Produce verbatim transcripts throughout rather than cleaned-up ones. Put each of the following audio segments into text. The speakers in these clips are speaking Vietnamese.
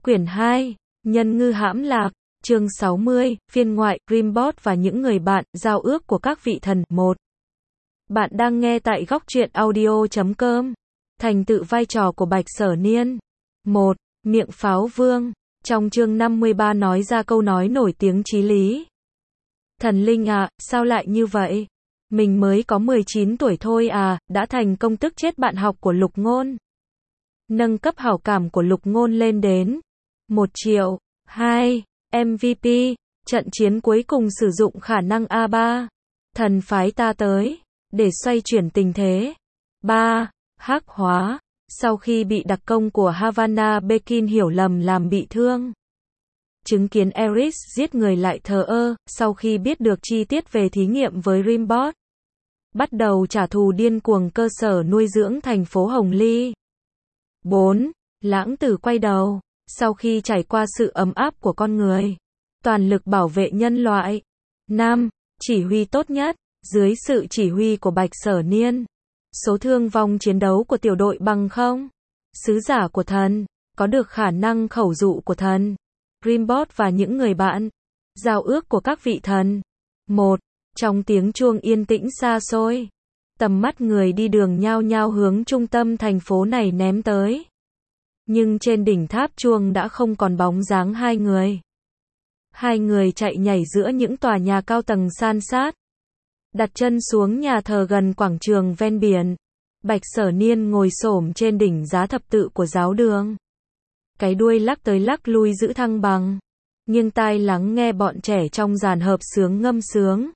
Quyển hai, Nhân ngư hãm lạc, chương sáu mươi, phiên ngoại, Dreambot và những người bạn, giao ước của các vị thần, một. Bạn đang nghe tại góc truyện audio chấm com. Thành tựu vai trò của Bạch Sở Niên. một. Miệng pháo vương. Trong chương năm mươi ba nói ra câu nói nổi tiếng chí lý. Thần linh à, sao lại như vậy? Mình mới có mười chín tuổi thôi à, đã thành công tức chết bạn học của Lục Ngôn. Nâng cấp hảo cảm của Lục Ngôn lên đến một triệu. hai. em vê pê, trận chiến cuối cùng sử dụng khả năng a ba. Thần phái ta tới, để xoay chuyển tình thế. ba. Hắc hóa, sau khi bị đặc công của Havana Bekin hiểu lầm làm bị thương. Chứng kiến Eris giết người lại thờ ơ, sau khi biết được chi tiết về thí nghiệm với Dreambot. Bắt đầu trả thù điên cuồng cơ sở nuôi dưỡng thành phố Hồng Ly. bốn. Lãng tử quay đầu, sau khi trải qua sự ấm áp của con người, toàn lực bảo vệ nhân loại. năm. Chỉ huy tốt nhất, dưới sự chỉ huy của Bạch Sở Niên. Số thương vong chiến đấu của tiểu đội bằng không. Sứ giả của thần, có được khả năng khẩu dụ của thần. Dreambot và những người bạn. Giao ước của các vị thần. một. Trong tiếng chuông yên tĩnh xa xôi, tầm mắt người đi đường nhao nhao hướng trung tâm thành phố này ném tới. Nhưng trên đỉnh tháp chuông đã không còn bóng dáng hai người. Hai người chạy nhảy giữa những tòa nhà cao tầng san sát. Đặt chân xuống nhà thờ gần quảng trường ven biển. Bạch Sở Niên ngồi xổm trên đỉnh giá thập tự của giáo đường. Cái đuôi lắc tới lắc lui giữ thăng bằng. Nghiêng tai lắng nghe bọn trẻ trong dàn hợp xướng ngâm sướng.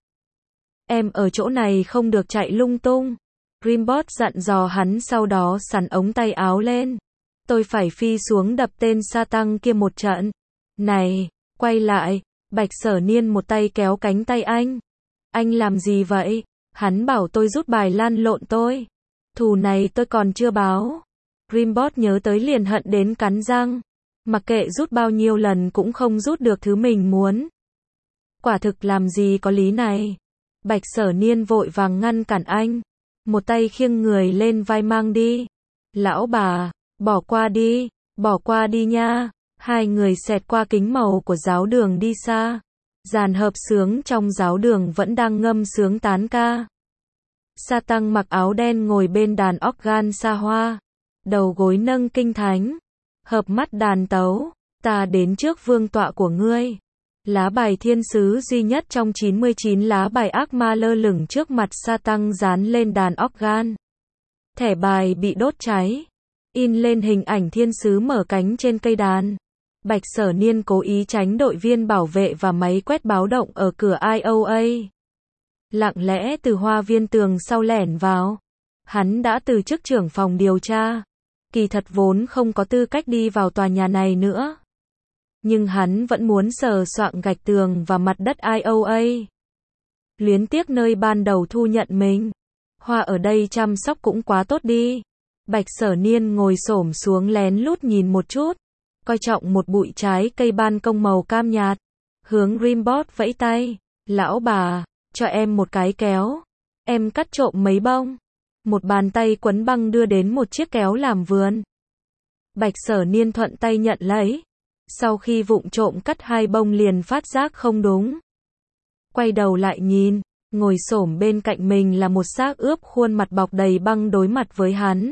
Em ở chỗ này không được chạy lung tung. Dreambot dặn dò hắn, sau đó sắn ống tay áo lên. Tôi phải phi xuống đập tên sa tăng kia một trận. Này, quay lại. Bạch Sở Niên một tay kéo cánh tay anh. Anh làm gì vậy? Hắn bảo tôi rút bài lan lộn tôi. Thù này tôi còn chưa báo. Dreambot nhớ tới liền hận đến cắn răng. Mặc kệ rút bao nhiêu lần cũng không rút được thứ mình muốn. Quả thực làm gì có lý này. Bạch Sở Niên vội vàng ngăn cản anh. Một tay khiêng người lên vai mang đi. Lão bà, bỏ qua đi, bỏ qua đi nha. Hai người xẹt qua kính màu của giáo đường đi xa. Dàn hợp xướng trong giáo đường vẫn đang ngâm sướng tán ca. Sa tăng mặc áo đen ngồi bên đàn organ xa hoa. Đầu gối nâng kinh thánh. Hợp mắt đàn tấu. Ta đến trước vương tọa của ngươi. Lá bài thiên sứ duy nhất trong chín mươi chín lá bài ác ma lơ lửng trước mặt sa tăng dán lên đàn organ. Thẻ bài bị đốt cháy. In lên hình ảnh thiên sứ mở cánh trên cây đàn. Bạch Sở Niên cố ý tránh đội viên bảo vệ và máy quét báo động ở cửa i o a. Lặng lẽ từ hoa viên tường sau lẻn vào. Hắn đã từ chức trưởng phòng điều tra. Kỳ thật vốn không có tư cách đi vào tòa nhà này nữa. Nhưng hắn vẫn muốn sờ soạng gạch tường và mặt đất i o a. Luyến tiếc nơi ban đầu thu nhận mình. Hoa ở đây chăm sóc cũng quá tốt đi. Bạch Sở Niên ngồi xổm xuống lén lút nhìn một chút. Coi trọng một bụi trái cây ban công màu cam nhạt. Hướng Dreambot vẫy tay. Lão bà, cho em một cái kéo. Em cắt trộm mấy bông. Một bàn tay quấn băng đưa đến một chiếc kéo làm vườn. Bạch Sở Niên thuận tay nhận lấy. Sau khi vụng trộm cắt hai bông liền phát giác không đúng. Quay đầu lại nhìn, ngồi xổm bên cạnh mình là một xác ướp khuôn mặt bọc đầy băng đối mặt với hắn.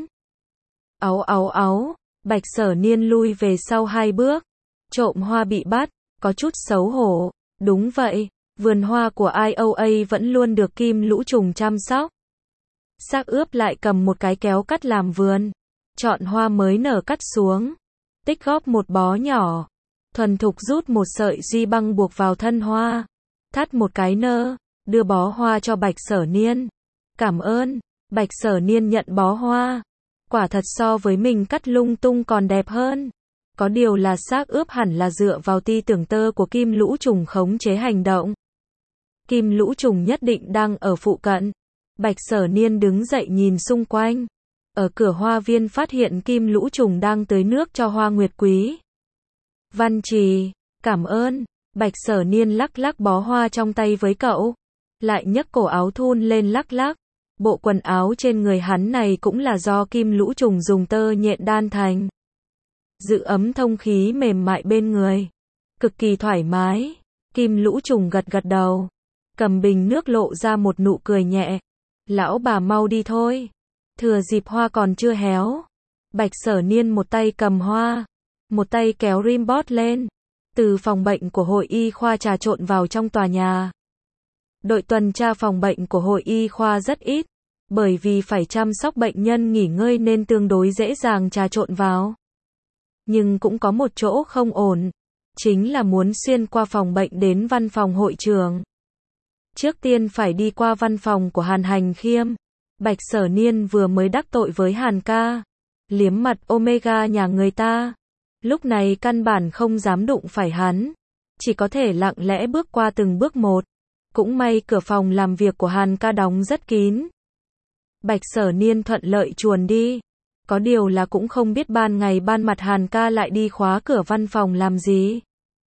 Áu áu áu, Bạch Sở Niên lui về sau hai bước. Trộm hoa bị bắt, có chút xấu hổ. Đúng vậy, vườn hoa của i o a vẫn luôn được Kim Lũ Trùng chăm sóc. Xác ướp lại cầm một cái kéo cắt làm vườn. Chọn hoa mới nở cắt xuống. Tích góp một bó nhỏ. Thuần thục rút một sợi duy băng buộc vào thân hoa. Thắt một cái nơ. Đưa bó hoa cho Bạch Sở Niên. Cảm ơn. Bạch Sở Niên nhận bó hoa. Quả thật so với mình cắt lung tung còn đẹp hơn. Có điều là xác ướp hẳn là dựa vào ti tưởng tơ của Kim Lũ Trùng khống chế hành động. Kim Lũ Trùng nhất định đang ở phụ cận. Bạch Sở Niên đứng dậy nhìn xung quanh. Ở cửa hoa viên phát hiện Kim Lũ Trùng đang tưới nước cho hoa nguyệt quý. Văn Trì, cảm ơn. Bạch Sở Niên lắc lắc bó hoa trong tay với cậu. Lại nhấc cổ áo thun lên lắc lắc. Bộ quần áo trên người hắn này cũng là do Kim Lũ Trùng dùng tơ nhện đan thành. giữ ấm thông khí mềm mại bên người. Cực kỳ thoải mái. Kim Lũ Trùng gật gật đầu. Cầm bình nước lộ ra một nụ cười nhẹ. Lão bà mau đi thôi. Thừa dịp hoa còn chưa héo. Bạch Sở Niên một tay cầm hoa, một tay kéo Rimbot lên. Từ phòng bệnh của hội y khoa trà trộn vào trong tòa nhà. Đội tuần tra phòng bệnh của hội y khoa rất ít, bởi vì phải chăm sóc bệnh nhân nghỉ ngơi nên tương đối dễ dàng trà trộn vào. Nhưng cũng có một chỗ không ổn, chính là muốn xuyên qua phòng bệnh đến văn phòng hội trưởng. Trước tiên phải đi qua văn phòng của Hàn Hành Khiêm. Bạch Sở Niên vừa mới đắc tội với Hàn ca, liếm mặt Omega nhà người ta. Lúc này căn bản không dám đụng phải hắn, chỉ có thể lặng lẽ bước qua từng bước một. Cũng may cửa phòng làm việc của Hàn ca đóng rất kín. Bạch Sở Niên thuận lợi chuồn đi. Có điều là cũng không biết ban ngày ban mặt Hàn ca lại đi khóa cửa văn phòng làm gì.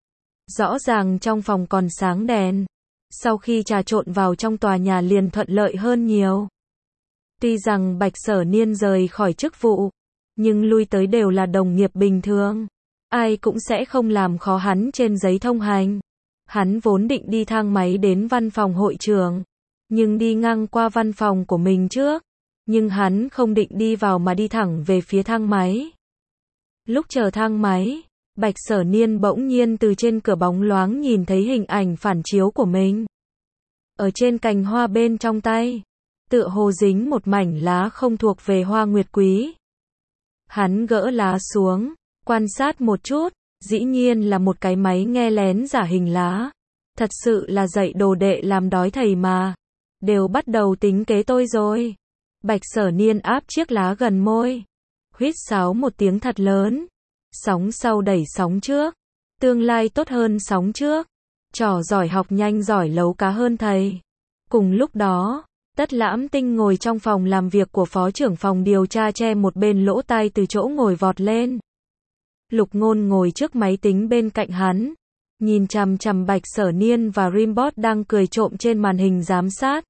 Rõ ràng trong phòng còn sáng đèn. Sau khi trà trộn vào trong tòa nhà liền thuận lợi hơn nhiều. Tuy rằng Bạch Sở Niên rời khỏi chức vụ, nhưng lui tới đều là đồng nghiệp bình thường. Ai cũng sẽ không làm khó hắn trên giấy thông hành. Hắn vốn định đi thang máy đến văn phòng hội trưởng, nhưng đi ngang qua văn phòng của mình trước. Nhưng hắn không định đi vào mà đi thẳng về phía thang máy. Lúc chờ thang máy, Bạch Sở Niên bỗng nhiên từ trên cửa bóng loáng nhìn thấy hình ảnh phản chiếu của mình. Ở trên cành hoa bên trong tay, tựa hồ dính một mảnh lá không thuộc về hoa nguyệt quý. Hắn gỡ lá xuống, quan sát một chút, dĩ nhiên là một cái máy nghe lén giả hình lá. Thật sự là dạy đồ đệ làm đói thầy mà. Đều bắt đầu tính kế tôi rồi. Bạch Sở Niên áp chiếc lá gần môi. Huýt sáo một tiếng thật lớn. Sóng sau đẩy sóng trước. Tương lai tốt hơn sóng trước. Trò giỏi học nhanh giỏi lấu cá hơn thầy. Cùng lúc đó, Tất Lãm Tinh ngồi trong phòng làm việc của phó trưởng phòng điều tra che một bên lỗ tai từ chỗ ngồi vọt lên. Lục Ngôn ngồi trước máy tính bên cạnh hắn. Nhìn chằm chằm Bạch Sở Niên và Rimbot đang cười trộm trên màn hình giám sát.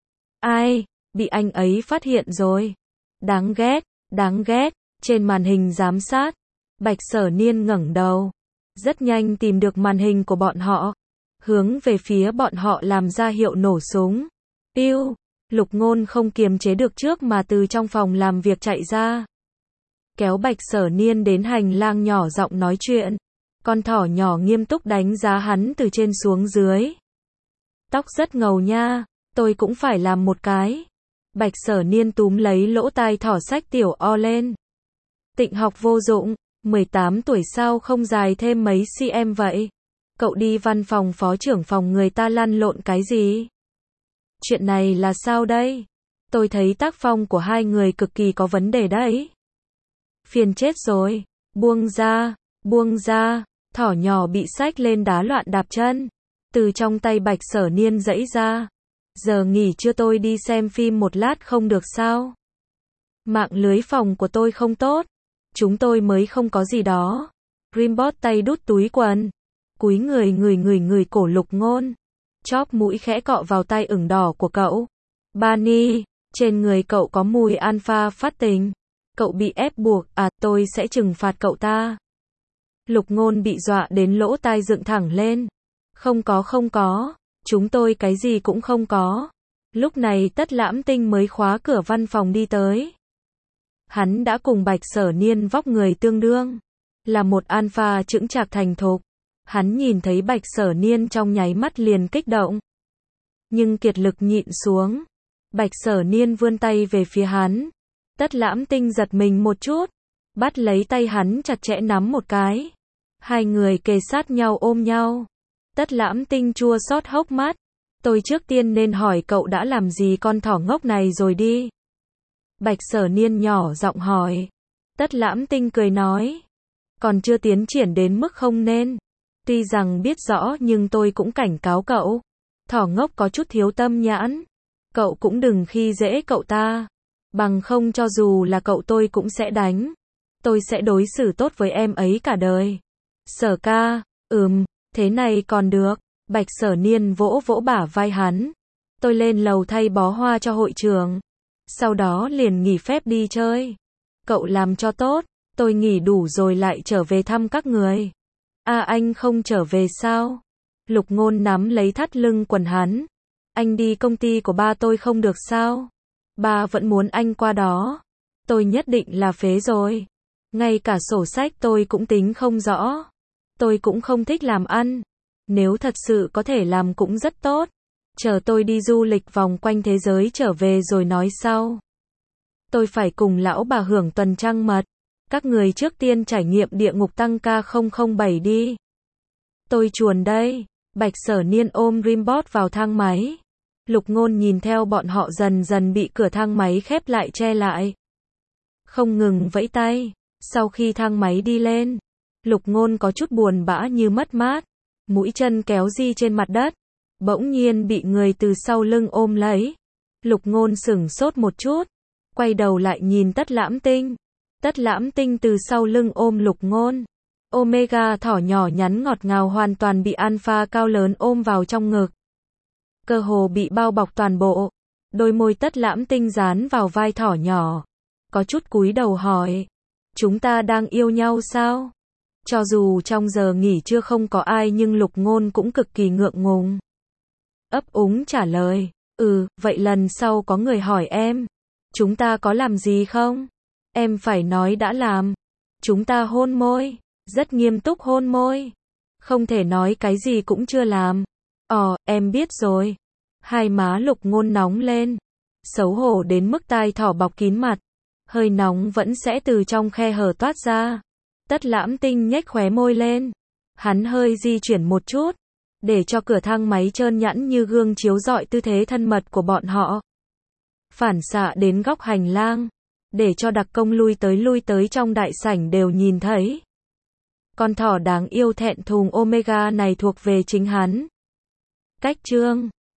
Ai, bị anh ấy phát hiện rồi. Đáng ghét, đáng ghét. Trên màn hình giám sát, Bạch Sở Niên ngẩng đầu. Rất nhanh tìm được màn hình của bọn họ. Hướng về phía bọn họ làm ra hiệu nổ súng. Piu, Lục Ngôn không kiềm chế được trước mà từ trong phòng làm việc chạy ra. Kéo Bạch Sở Niên đến hành lang nhỏ giọng nói chuyện. Con thỏ nhỏ nghiêm túc đánh giá hắn từ trên xuống dưới. Tóc rất ngầu nha, tôi cũng phải làm một cái. Bạch Sở Niên túm lấy lỗ tai thỏ sách tiểu o lên. Tịnh học vô dụng, mười tám tuổi sao không dài thêm mấy cm vậy? Cậu đi văn phòng phó trưởng phòng người ta lăn lộn cái gì? Chuyện này là sao đây? Tôi thấy tác phong của hai người cực kỳ có vấn đề đấy. Phiền chết rồi, buông ra, buông ra, thỏ nhỏ bị xách lên đá loạn đạp chân. Từ trong tay Bạch Sở Niên giãy ra. Giờ nghỉ trưa tôi đi xem phim một lát không được sao? Mạng lưới phòng của tôi không tốt. Chúng tôi mới không có gì đó. Rimbot tay đút túi quần. Cúi người người người người cổ Lục Ngôn. Chóp mũi khẽ cọ vào tay ửng đỏ của cậu. Bunny, trên người cậu có mùi alpha phát tình. Cậu bị ép buộc, à tôi sẽ trừng phạt cậu ta. Lục Ngôn bị dọa đến lỗ tai dựng thẳng lên. Không có không có, chúng tôi cái gì cũng không có. Lúc này Tất Lãm Tinh mới khóa cửa văn phòng đi tới. Hắn đã cùng Bạch Sở Niên vóc người tương đương. Là một alpha chững chạc thành thục. Hắn nhìn thấy Bạch Sở Niên trong nháy mắt liền kích động. Nhưng kiệt lực nhịn xuống. Bạch Sở Niên vươn tay về phía hắn. Tất Lãm Tinh giật mình một chút. Bắt lấy tay hắn chặt chẽ nắm một cái. Hai người kề sát nhau ôm nhau. Tất Lãm Tinh chua xót hốc mắt. Tôi trước tiên nên hỏi cậu đã làm gì con thỏ ngốc này rồi đi. Bạch Sở Niên nhỏ giọng hỏi. Tất Lãm Tinh cười nói. Còn chưa tiến triển đến mức không nên. Tuy rằng biết rõ nhưng tôi cũng cảnh cáo cậu. Thỏ ngốc có chút thiếu tâm nhãn. Cậu cũng đừng khi dễ cậu ta. Bằng không cho dù là cậu tôi cũng sẽ đánh. Tôi sẽ đối xử tốt với em ấy cả đời. Sở ca, ừm, thế này còn được. Bạch Sở Niên vỗ vỗ bả vai hắn. Tôi lên lầu thay bó hoa cho hội trường. Sau đó liền nghỉ phép đi chơi. Cậu làm cho tốt. Tôi nghỉ đủ rồi lại trở về thăm các người. À anh không trở về sao? Lục Ngôn nắm lấy thắt lưng quần hắn. Anh đi công ty của ba tôi không được sao? Ba vẫn muốn anh qua đó. Tôi nhất định là phế rồi. Ngay cả sổ sách tôi cũng tính không rõ. Tôi cũng không thích làm ăn. Nếu thật sự có thể làm cũng rất tốt. Chờ tôi đi du lịch vòng quanh thế giới trở về rồi nói sau. Tôi phải cùng lão bà hưởng tuần trăng mật. Các người trước tiên trải nghiệm địa ngục tăng ca không không bảy đi. Tôi chuồn đây. Bạch Sở Niên ôm Rimbot vào thang máy. Lục Ngôn nhìn theo bọn họ dần dần bị cửa thang máy khép lại che lại. Không ngừng vẫy tay. Sau khi thang máy đi lên, Lục Ngôn có chút buồn bã như mất mát. Mũi chân kéo di trên mặt đất. Bỗng nhiên bị người từ sau lưng ôm lấy. Lục Ngôn sửng sốt một chút. Quay đầu lại nhìn Tất Lãm Tinh. Tất Lãm Tinh từ sau lưng ôm Lục Ngôn. Omega thỏ nhỏ nhắn ngọt ngào hoàn toàn bị Alpha cao lớn ôm vào trong ngực. Cơ hồ bị bao bọc toàn bộ. Đôi môi Tất Lãm Tinh dán vào vai thỏ nhỏ. Có chút cúi đầu hỏi. Chúng ta đang yêu nhau sao? Cho dù trong giờ nghỉ trưa không có ai nhưng Lục Ngôn cũng cực kỳ ngượng ngùng. Ấp úng trả lời. Ừ, vậy lần sau có người hỏi em. Chúng ta có làm gì không? Em phải nói đã làm. Chúng ta hôn môi. Rất nghiêm túc hôn môi. Không thể nói cái gì cũng chưa làm. Ồ, em biết rồi. Hai má Lục Ngôn nóng lên. Xấu hổ đến mức tai thỏ bọc kín mặt. Hơi nóng vẫn sẽ từ trong khe hở toát ra. Tất Lãm Tinh nhếch khóe môi lên. Hắn hơi di chuyển một chút. Để cho cửa thang máy trơn nhẵn như gương chiếu rọi tư thế thân mật của bọn họ. Phản xạ đến góc hành lang. Để cho đặc công lui tới lui tới trong đại sảnh đều nhìn thấy. Con thỏ đáng yêu thẹn thùng Omega này thuộc về chính hắn. Cách chương